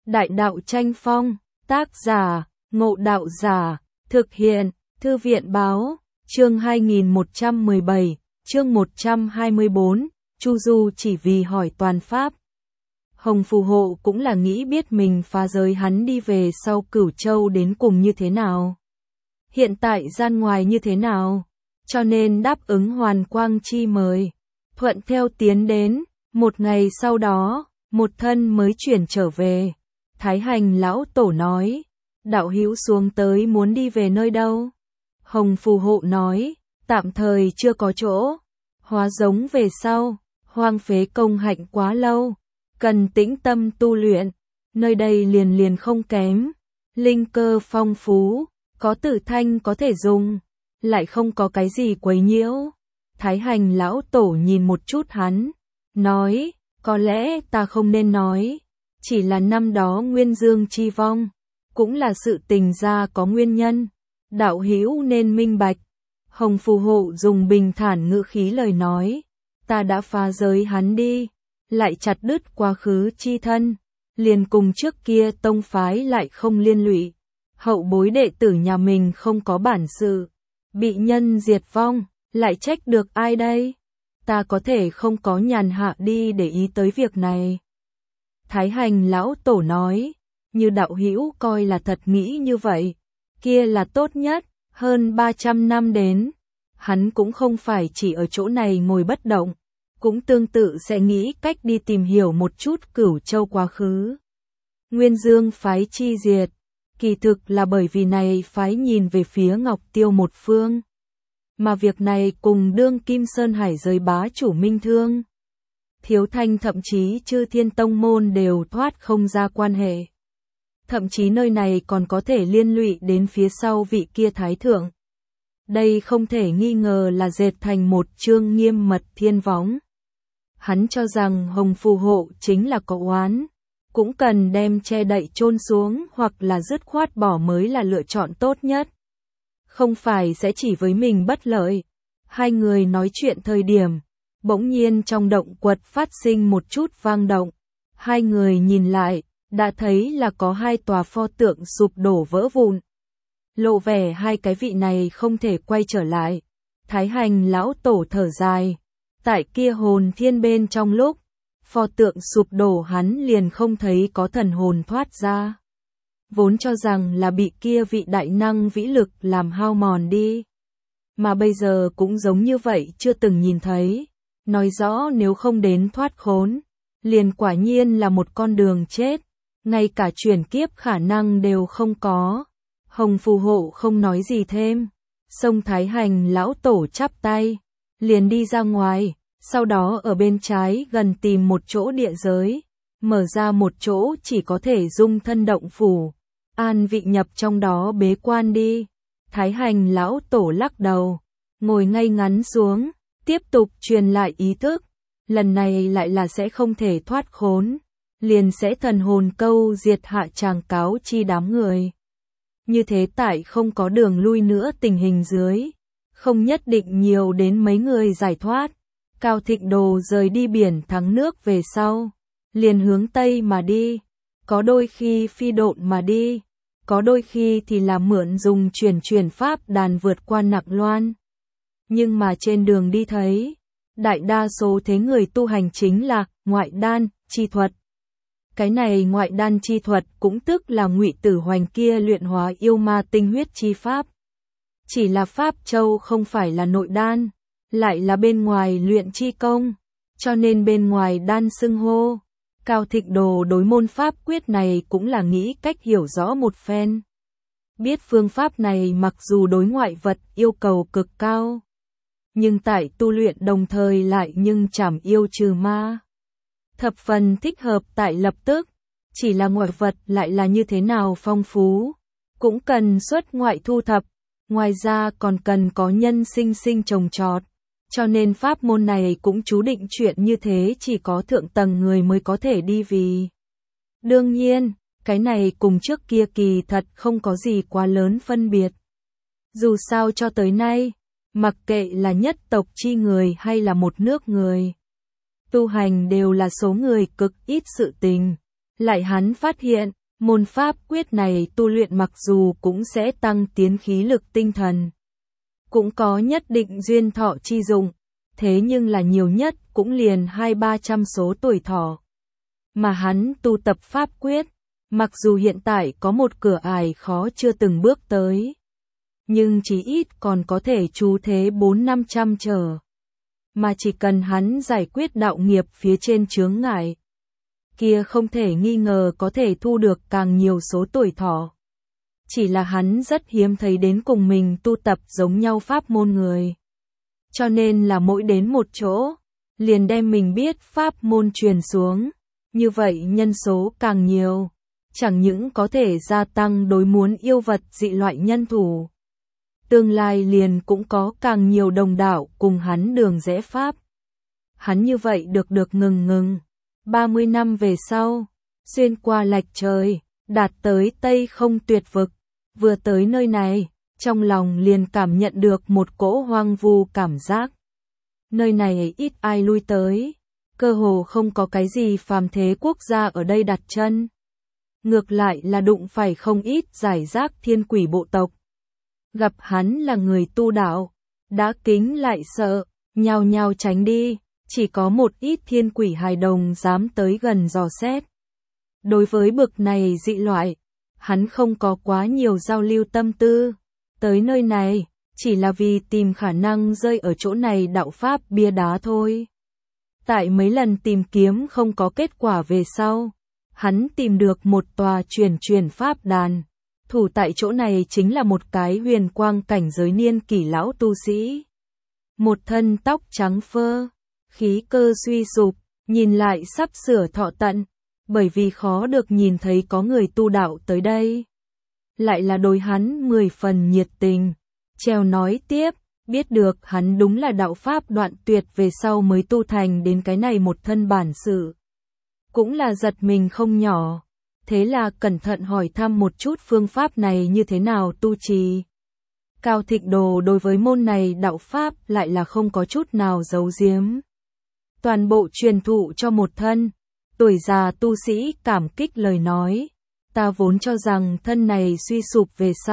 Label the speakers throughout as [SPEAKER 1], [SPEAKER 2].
[SPEAKER 1] Đại đạo tranh phong, tác giả, Ngộ Đạo Giả, thực hiện, Thư viện báo, chương 2117, chương 124, Chu Du chỉ vì hỏi toàn pháp. Hồng Phù Hộ cũng là nghĩ biết mình phá giới hắn đi về sau Cửu Châu đến cùng như thế nào. Hiện tại gian ngoài như thế nào, cho nên đáp ứng Hoàn Quang Chi mời, thuận theo tiến đến. Một ngày sau đó, một thân mới chuyển trở về. Thái Hành lão tổ nói, đạo hữu xuống tới muốn đi về nơi đâu? Hồng Phù Hộ nói, tạm thời chưa có chỗ, hóa giống về sau, hoang phế công hạnh quá lâu, cần tĩnh tâm tu luyện, nơi đây liền không kém, linh cơ phong phú, có tử thanh có thể dùng, lại không có cái gì quấy nhiễu. Thái Hành lão tổ nhìn một chút hắn, nói, có lẽ ta không nên nói, chỉ là năm đó Nguyên Dương chi vong, cũng là sự tình ra có nguyên nhân, đạo hữu nên minh bạch. Hồng Phù Hộ dùng bình thản ngữ khí lời nói, ta đã phá giới hắn đi, lại chặt đứt quá khứ chi thân, liền cùng trước kia tông phái lại không liên lụy, hậu bối đệ tử nhà mình không có bản sự, bị nhân diệt vong, lại trách được ai đây? Ta có thể không có nhàn hạ đi để ý tới việc này. Thái Hành lão tổ nói, như đạo hữu coi là thật nghĩ như vậy, kia là tốt nhất, hơn 300 năm đến, hắn cũng không phải chỉ ở chỗ này ngồi bất động, cũng tương tự sẽ nghĩ cách đi tìm hiểu một chút Cửu Châu quá khứ. Nguyên Dương phái chi diệt, kỳ thực là bởi vì này phái nhìn về phía Ngọc Tiêu một phương. Mà việc này cùng đương Kim Sơn Hải giới bá chủ Minh Thương, Thiếu Thanh thậm chí Chư Thiên Tông môn đều thoát không ra quan hệ. Thậm chí nơi này còn có thể liên lụy đến phía sau vị kia thái thượng. Đây không thể nghi ngờ là dệt thành một chương nghiêm mật thiên võng. Hắn cho rằng Hồng Phù Hộ chính là có oán, cũng cần đem che đậy chôn xuống hoặc là dứt khoát bỏ mới là lựa chọn tốt nhất. Không phải sẽ chỉ với mình bất lợi. Hai người nói chuyện thời điểm, bỗng nhiên trong động quật phát sinh một chút vang động. Hai người nhìn lại, đã thấy là có hai tòa pho tượng sụp đổ vỡ vụn. Lộ vẻ hai cái vị này không thể quay trở lại. Thái Hành lão tổ thở dài. Tại kia hồn thiên bên trong lúc, pho tượng sụp đổ hắn liền không thấy có thần hồn thoát ra. Vốn cho rằng là bị kia vị đại năng vĩ lực làm hao mòn đi. Mà bây giờ cũng giống như vậy chưa từng nhìn thấy. Nói rõ nếu không đến thoát khốn, liền quả nhiên là một con đường chết. Ngay cả chuyển kiếp khả năng đều không có. Hồng Phù Hộ không nói gì thêm. Sông Thái Hành lão tổ chắp tay, liền đi ra ngoài. Sau đó ở bên trái gần tìm một chỗ địa giới, mở ra một chỗ chỉ có thể dung thân động phủ. An vị nhập trong đó bế quan đi. Thái Hành lão tổ lắc đầu, ngồi ngay ngắn xuống, tiếp tục truyền lại ý thức. Lần này lại là sẽ không thể thoát khốn, liền sẽ thần hồn câu diệt hạ tràng cáo chi đám người. Như thế tại không có đường lui nữa tình hình dưới, không nhất định nhiều đến mấy người giải thoát. Cao Thịnh Đồ rời đi biển thắng nước về sau, liền hướng Tây mà đi, có đôi khi phi độn mà đi, có đôi khi thì là mượn dùng chuyển pháp đàn vượt qua Nặc Loan. Nhưng mà trên đường đi thấy, đại đa số thế người tu hành chính là ngoại đan chi thuật. Cái này ngoại đan chi thuật cũng tức là Ngụy Tử Hoành kia luyện hóa yêu ma tinh huyết chi pháp. Chỉ là pháp châu không phải là nội đan, lại là bên ngoài luyện chi công, cho nên bên ngoài đan xưng hô. Cao Thịnh Đồ đối môn pháp quyết này cũng là nghĩ cách hiểu rõ một phen. Biết phương pháp này mặc dù đối ngoại vật yêu cầu cực cao, nhưng tại tu luyện đồng thời lại nhưng trảm yêu trừ ma. Thập phần thích hợp tại lập tức, chỉ là ngoại vật lại là như thế nào phong phú, cũng cần xuất ngoại thu thập, ngoài ra còn cần có nhân sinh trồng trọt. Cho nên pháp môn này cũng chú định chuyện như thế chỉ có thượng tầng người mới có thể đi vì. Đương nhiên, cái này cùng trước kia kỳ thật không có gì quá lớn phân biệt. Dù sao cho tới nay, mặc kệ là nhất tộc chi người hay là một nước người, tu hành đều là số người cực ít sự tình. Lại hắn phát hiện, Môn pháp quyết này tu luyện mặc dù cũng sẽ tăng tiến khí lực tinh thần, cũng có nhất định duyên thọ chi dụng, thế nhưng là nhiều nhất cũng liền 200-300 số tuổi thọ. Mà hắn tu tập pháp quyết, mặc dù hiện tại có một cửa ải khó chưa từng bước tới, nhưng chí ít còn có thể trú thế 400-500 trở. Mà chỉ cần hắn giải quyết đạo nghiệp phía trên chướng ngại, kia không thể nghi ngờ có thể thu được càng nhiều số tuổi thọ. Chỉ là hắn rất hiếm thấy đến cùng mình tu tập giống nhau pháp môn người. Cho nên là mỗi đến một chỗ, liền đem mình biết pháp môn truyền xuống. Như vậy nhân số càng nhiều, chẳng những có thể gia tăng đối muốn yêu vật dị loại nhân thủ. Tương lai liền cũng có càng nhiều đồng đạo cùng hắn đường rẽ pháp. Hắn như vậy được ngừng. 30 năm về sau, xuyên qua lạch trời, đạt tới Tây Không Tuyệt Vực. Vừa tới nơi này, trong lòng liền cảm nhận được một cỗ hoang vu cảm giác. Nơi này ít ai lui tới, cơ hồ không có cái gì phàm thế quốc gia ở đây đặt chân. Ngược lại là đụng phải không ít giải rác thiên quỷ bộ tộc. Gặp hắn là người tu đạo, đã kính lại sợ, nhao nhao tránh đi, chỉ có một ít thiên quỷ hài đồng dám tới gần dò xét. Đối với bực này dị loại, hắn không có quá nhiều giao lưu tâm tư, tới nơi này, chỉ là vì tìm khả năng rơi ở chỗ này đạo pháp bia đá thôi. Tại mấy lần tìm kiếm không có kết quả về sau, hắn tìm được một tòa truyền pháp đàn. Thủ tại chỗ này chính là một cái huyền quang cảnh giới niên kỷ lão tu sĩ. Một thân tóc trắng phơ, khí cơ suy sụp, nhìn lại sắp sửa thọ tận, bởi vì khó được nhìn thấy có người tu đạo tới đây. Lại là đối hắn 10 phần nhiệt tình. Treo nói tiếp, biết được hắn đúng là đạo pháp đoạn tuyệt về sau mới tu thành đến cái này một thân bản sự. Cũng là giật mình không nhỏ. Thế là cẩn thận hỏi thăm một chút phương pháp này như thế nào tu trì. Cao Thịnh Đồ đối với môn này đạo pháp lại là không có chút nào giấu giếm. Toàn bộ truyền thụ cho một thân. Tuổi già tu sĩ cảm kích lời nói. Ta vốn cho rằng thân này suy sụp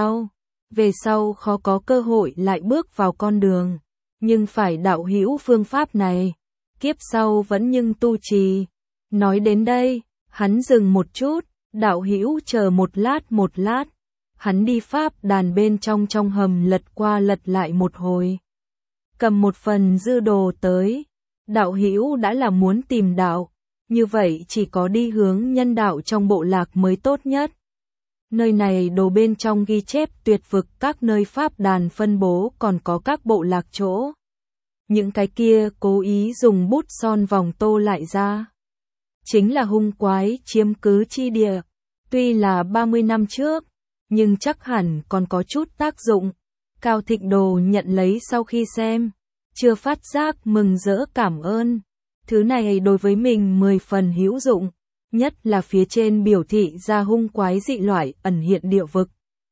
[SPEAKER 1] về sau khó có cơ hội lại bước vào con đường. Nhưng phải đạo hữu phương pháp này, kiếp sau vẫn nhưng tu trì. Nói đến đây, hắn dừng một chút. Đạo hữu chờ một lát, hắn đi pháp đàn bên trong hầm lật qua lật lại một hồi. Cầm một phần dư đồ tới, đạo hữu đã là muốn tìm đạo, như vậy chỉ có đi hướng nhân đạo trong bộ lạc mới tốt nhất. Nơi này đồ bên trong ghi chép tuyệt vực các nơi pháp đàn phân bố còn có các bộ lạc chỗ. Những cái kia cố ý dùng bút son vòng tô lại ra. Chính là hung quái chiếm cứ chi địa. Tuy là 30 năm trước, nhưng chắc hẳn còn có chút tác dụng. Cao Thịnh Đồ nhận lấy sau khi xem, chưa phát giác mừng rỡ cảm ơn. Thứ này đối với mình 10 phần hữu dụng, nhất là phía trên biểu thị ra hung quái dị loại ẩn hiện địa vực.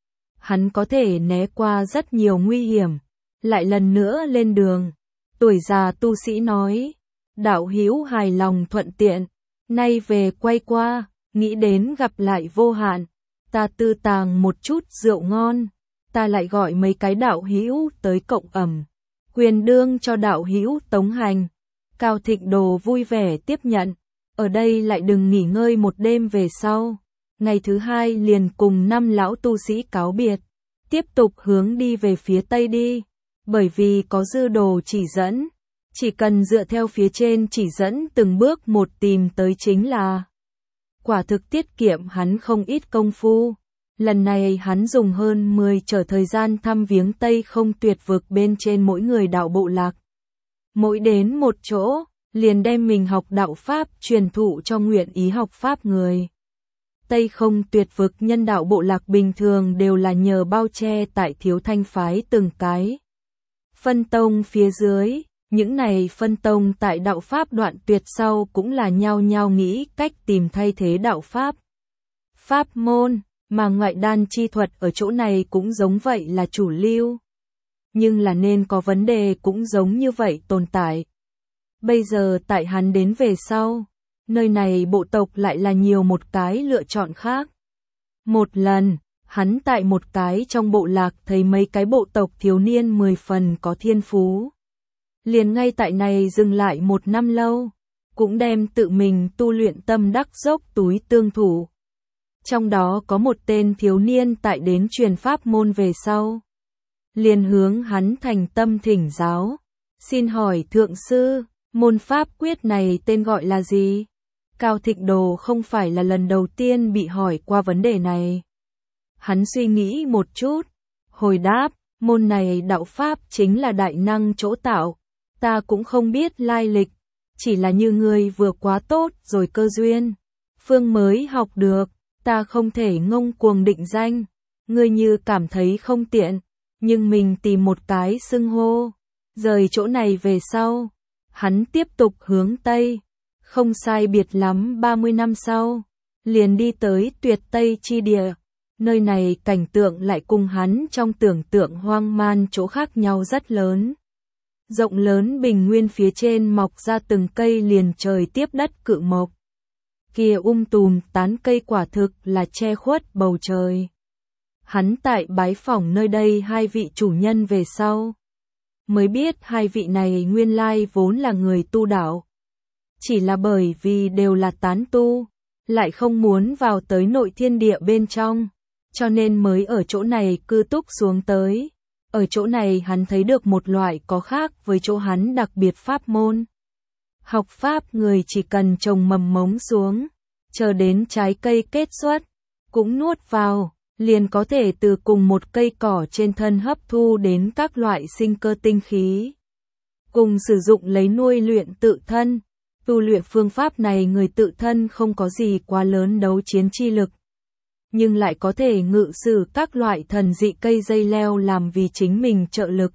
[SPEAKER 1] Hắn có thể né qua rất nhiều nguy hiểm, lại lần nữa lên đường. Tuổi già tu sĩ nói, đạo hữu hài lòng thuận tiện, nay về quay qua. Nghĩ đến gặp lại vô hạn, ta tư tàng một chút rượu ngon, ta lại gọi mấy cái đạo hữu tới cộng ẩm, quyền đương cho đạo hữu tống hành. Cao Thịnh Đồ vui vẻ tiếp nhận, ở đây lại đừng nghỉ ngơi một đêm về sau. Ngày thứ hai liền cùng 5 lão tu sĩ cáo biệt, tiếp tục hướng đi về phía tây đi, bởi vì có dư đồ chỉ dẫn, chỉ cần dựa theo phía trên chỉ dẫn từng bước một tìm tới chính là. Quả thực tiết kiệm hắn không ít công phu. Lần này hắn dùng hơn 10 trở thời gian thăm viếng Tây Không Tuyệt Vực bên trên mỗi người đạo bộ lạc. Mỗi đến một chỗ, liền đem mình học đạo pháp truyền thụ cho nguyện ý học pháp người. Tây Không Tuyệt Vực nhân đạo bộ lạc bình thường đều là nhờ bao che tại Thiếu Thanh phái từng cái. Phân tông phía dưới. Những này phân tông tại đạo pháp đoạn tuyệt sau cũng là nhao nhao nghĩ cách tìm thay thế đạo pháp. Pháp môn, mà ngoại đan chi thuật ở chỗ này cũng giống vậy là chủ lưu. Nhưng là nên có vấn đề cũng giống như vậy tồn tại. Bây giờ tại hắn đến về sau, nơi này bộ tộc lại là nhiều một cái lựa chọn khác. Một lần, hắn tại một cái trong bộ lạc thấy mấy cái bộ tộc thiếu niên 10 phần có thiên phú. Liền ngay tại này dừng lại một năm lâu, cũng đem tự mình tu luyện tâm đắc dốc túi tương thủ. Trong đó có một tên thiếu niên tại đến truyền pháp môn về sau. Liền hướng hắn thành tâm thỉnh giáo. Xin hỏi thượng sư, môn pháp quyết này tên gọi là gì? Cao Thịnh Đồ không phải là lần đầu tiên bị hỏi qua vấn đề này. Hắn suy nghĩ một chút, hồi đáp, môn này đạo pháp chính là đại năng chỗ tạo, ta cũng không biết lai lịch, chỉ là như ngươi vừa quá tốt rồi cơ duyên, phương mới học được, ta không thể ngông cuồng định danh, ngươi như cảm thấy không tiện, nhưng mình tìm một cái xưng hô, rời chỗ này về sau, hắn tiếp tục hướng Tây, không sai biệt lắm 30 năm sau, liền đi tới Tuyệt Tây chi địa. Nơi này cảnh tượng lại cùng hắn trong tưởng tượng hoang man chỗ khác nhau rất lớn. Rộng lớn bình nguyên phía trên mọc ra từng cây liền trời tiếp đất cự mộc. Kia tùm tán cây quả thực là che khuất bầu trời. Hắn tại bái phỏng nơi đây hai vị chủ nhân về sau. Mới biết hai vị này nguyên lai vốn là người tu đạo. Chỉ là bởi vì đều là tán tu, lại không muốn vào tới nội thiên địa bên trong. Cho nên mới ở chỗ này cư túc xuống tới. Ở chỗ này hắn thấy được một loại có khác với chỗ hắn đặc biệt pháp môn. Học pháp người chỉ cần trồng mầm mống xuống, chờ đến trái cây kết xuất, cũng nuốt vào, liền có thể từ cùng một cây cỏ trên thân hấp thu đến các loại sinh cơ tinh khí. Cùng sử dụng lấy nuôi luyện tự thân. Tu luyện phương pháp này người tự thân không có gì quá lớn đấu chiến chi lực. Nhưng lại có thể ngự sử các loại thần dị cây dây leo làm vì chính mình trợ lực.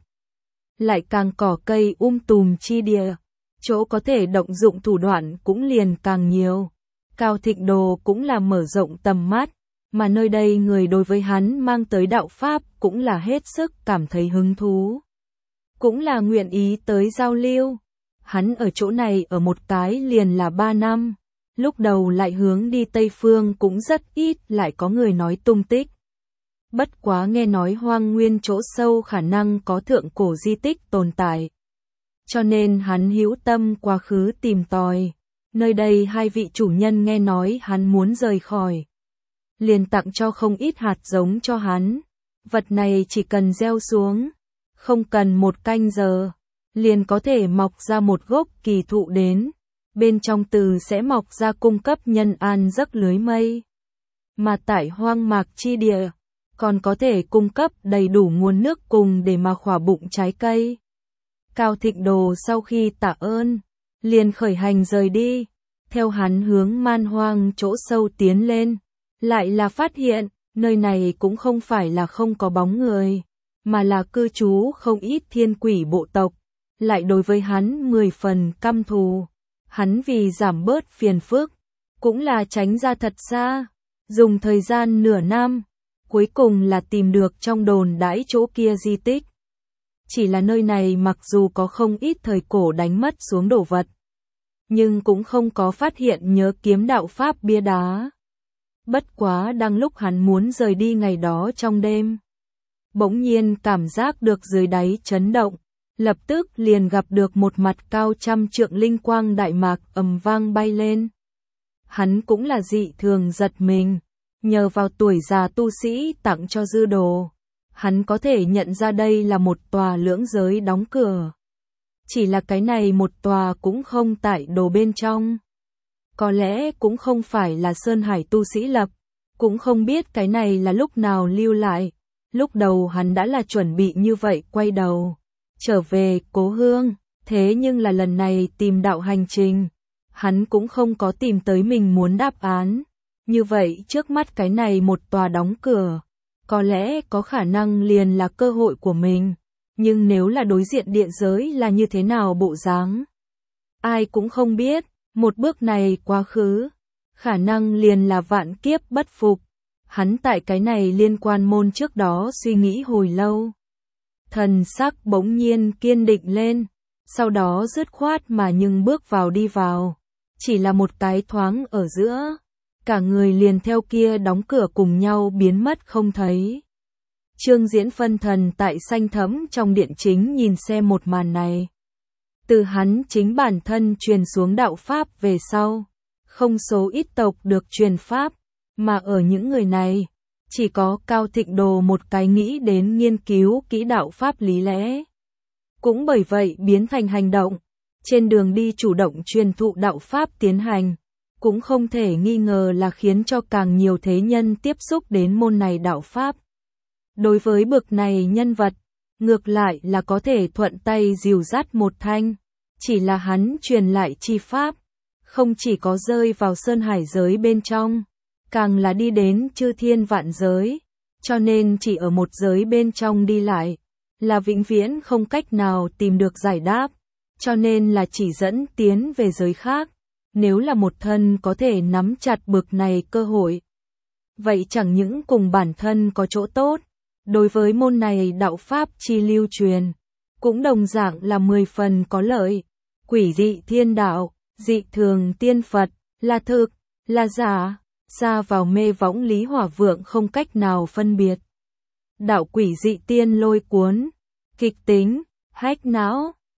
[SPEAKER 1] Lại càng cỏ cây tùm chi địa, chỗ có thể động dụng thủ đoạn cũng liền càng nhiều. Cao Thịnh Đồ cũng là mở rộng tầm mắt, mà nơi đây người đối với hắn mang tới đạo pháp cũng là hết sức cảm thấy hứng thú. Cũng là nguyện ý tới giao lưu. Hắn ở chỗ này ở một cái liền là 3 năm. Lúc đầu lại hướng đi Tây Phương cũng rất ít lại có người nói tung tích. Bất quá nghe nói hoang nguyên chỗ sâu khả năng có thượng cổ di tích tồn tại. Cho nên hắn hữu tâm quá khứ tìm tòi. Nơi đây hai vị chủ nhân nghe nói hắn muốn rời khỏi. Liền tặng cho không ít hạt giống cho hắn. Vật này chỉ cần gieo xuống. Không cần một canh giờ. Liền có thể mọc ra một gốc kỳ thụ đến. Bên trong từ sẽ mọc ra cung cấp nhân an giấc lưới mây. Mà tại hoang mạc chi địa, còn có thể cung cấp đầy đủ nguồn nước cùng để mà khỏa bụng trái cây. Cao Thịnh Đồ sau khi tạ ơn, liền khởi hành rời đi, theo hắn hướng man hoang chỗ sâu tiến lên, lại là phát hiện, nơi này cũng không phải là không có bóng người, mà là cư trú không ít thiên quỷ bộ tộc, lại đối với hắn 10 phần căm thù. Hắn vì giảm bớt phiền phức, cũng là tránh ra thật xa, dùng thời gian nửa năm, cuối cùng là tìm được trong đồn đãi chỗ kia di tích. Chỉ là nơi này mặc dù có không ít thời cổ đánh mất xuống đồ vật, nhưng cũng không có phát hiện nhớ kiếm đạo pháp bia đá. Bất quá đang lúc hắn muốn rời đi ngày đó trong đêm, bỗng nhiên cảm giác được dưới đáy chấn động. Lập tức liền gặp được một mặt cao trăm trượng linh quang đại mạc ầm vang bay lên. Hắn cũng là dị thường giật mình, nhờ vào tuổi già tu sĩ tặng cho dư đồ, hắn có thể nhận ra đây là một tòa lưỡng giới đóng cửa. Chỉ là cái này một tòa cũng không tại đồ bên trong. Có lẽ cũng không phải là Sơn Hải tu sĩ lập, cũng không biết cái này là lúc nào lưu lại. Lúc đầu hắn đã là chuẩn bị như vậy quay đầu trở về cố hương, thế nhưng là lần này tìm đạo hành trình, hắn cũng không có tìm tới mình muốn đáp án. Như vậy trước mắt cái này một tòa đóng cửa, có lẽ có khả năng liền là cơ hội của mình, nhưng nếu là đối diện địa giới là như thế nào bộ dáng, ai cũng không biết, một bước này quá khứ, khả năng liền là vạn kiếp bất phục. Hắn tại cái này liên quan môn trước đó suy nghĩ hồi lâu. Thần sắc bỗng nhiên kiên định lên, sau đó dứt khoát mà nhưng bước vào đi vào. Chỉ là một cái thoáng ở giữa, cả người liền theo kia đóng cửa cùng nhau biến mất không thấy. Trương Diễn phân thần tại xanh thẫm trong điện chính nhìn xem một màn này. Từ hắn chính bản thân truyền xuống đạo Pháp về sau, không số ít tộc được truyền Pháp, mà ở những người này, chỉ có Cao Thịnh Đồ một cái nghĩ đến nghiên cứu kỹ đạo Pháp lý lẽ. Cũng bởi vậy biến thành hành động, trên đường đi chủ động truyền thụ đạo Pháp tiến hành, cũng không thể nghi ngờ là khiến cho càng nhiều thế nhân tiếp xúc đến môn này đạo Pháp. Đối với bực này nhân vật, ngược lại là có thể thuận tay dìu dắt một thanh, chỉ là hắn truyền lại chi Pháp, không chỉ có rơi vào sơn hải giới bên trong, càng là đi đến chư thiên vạn giới, cho nên chỉ ở một giới bên trong đi lại, là vĩnh viễn không cách nào tìm được giải đáp, cho nên là chỉ dẫn tiến về giới khác. Nếu là một thân có thể nắm chặt bực này cơ hội, vậy chẳng những cùng bản thân có chỗ tốt, đối với môn này đạo Pháp chi lưu truyền, cũng đồng dạng là 10 phần có lợi. Quỷ dị thiên đạo, dị thường tiên Phật, là thực, là giả, ra vào mê võng Lý Hỏa Vượng không cách nào phân biệt. Đạo quỷ dị tiên lôi cuốn, kịch tính, hách não.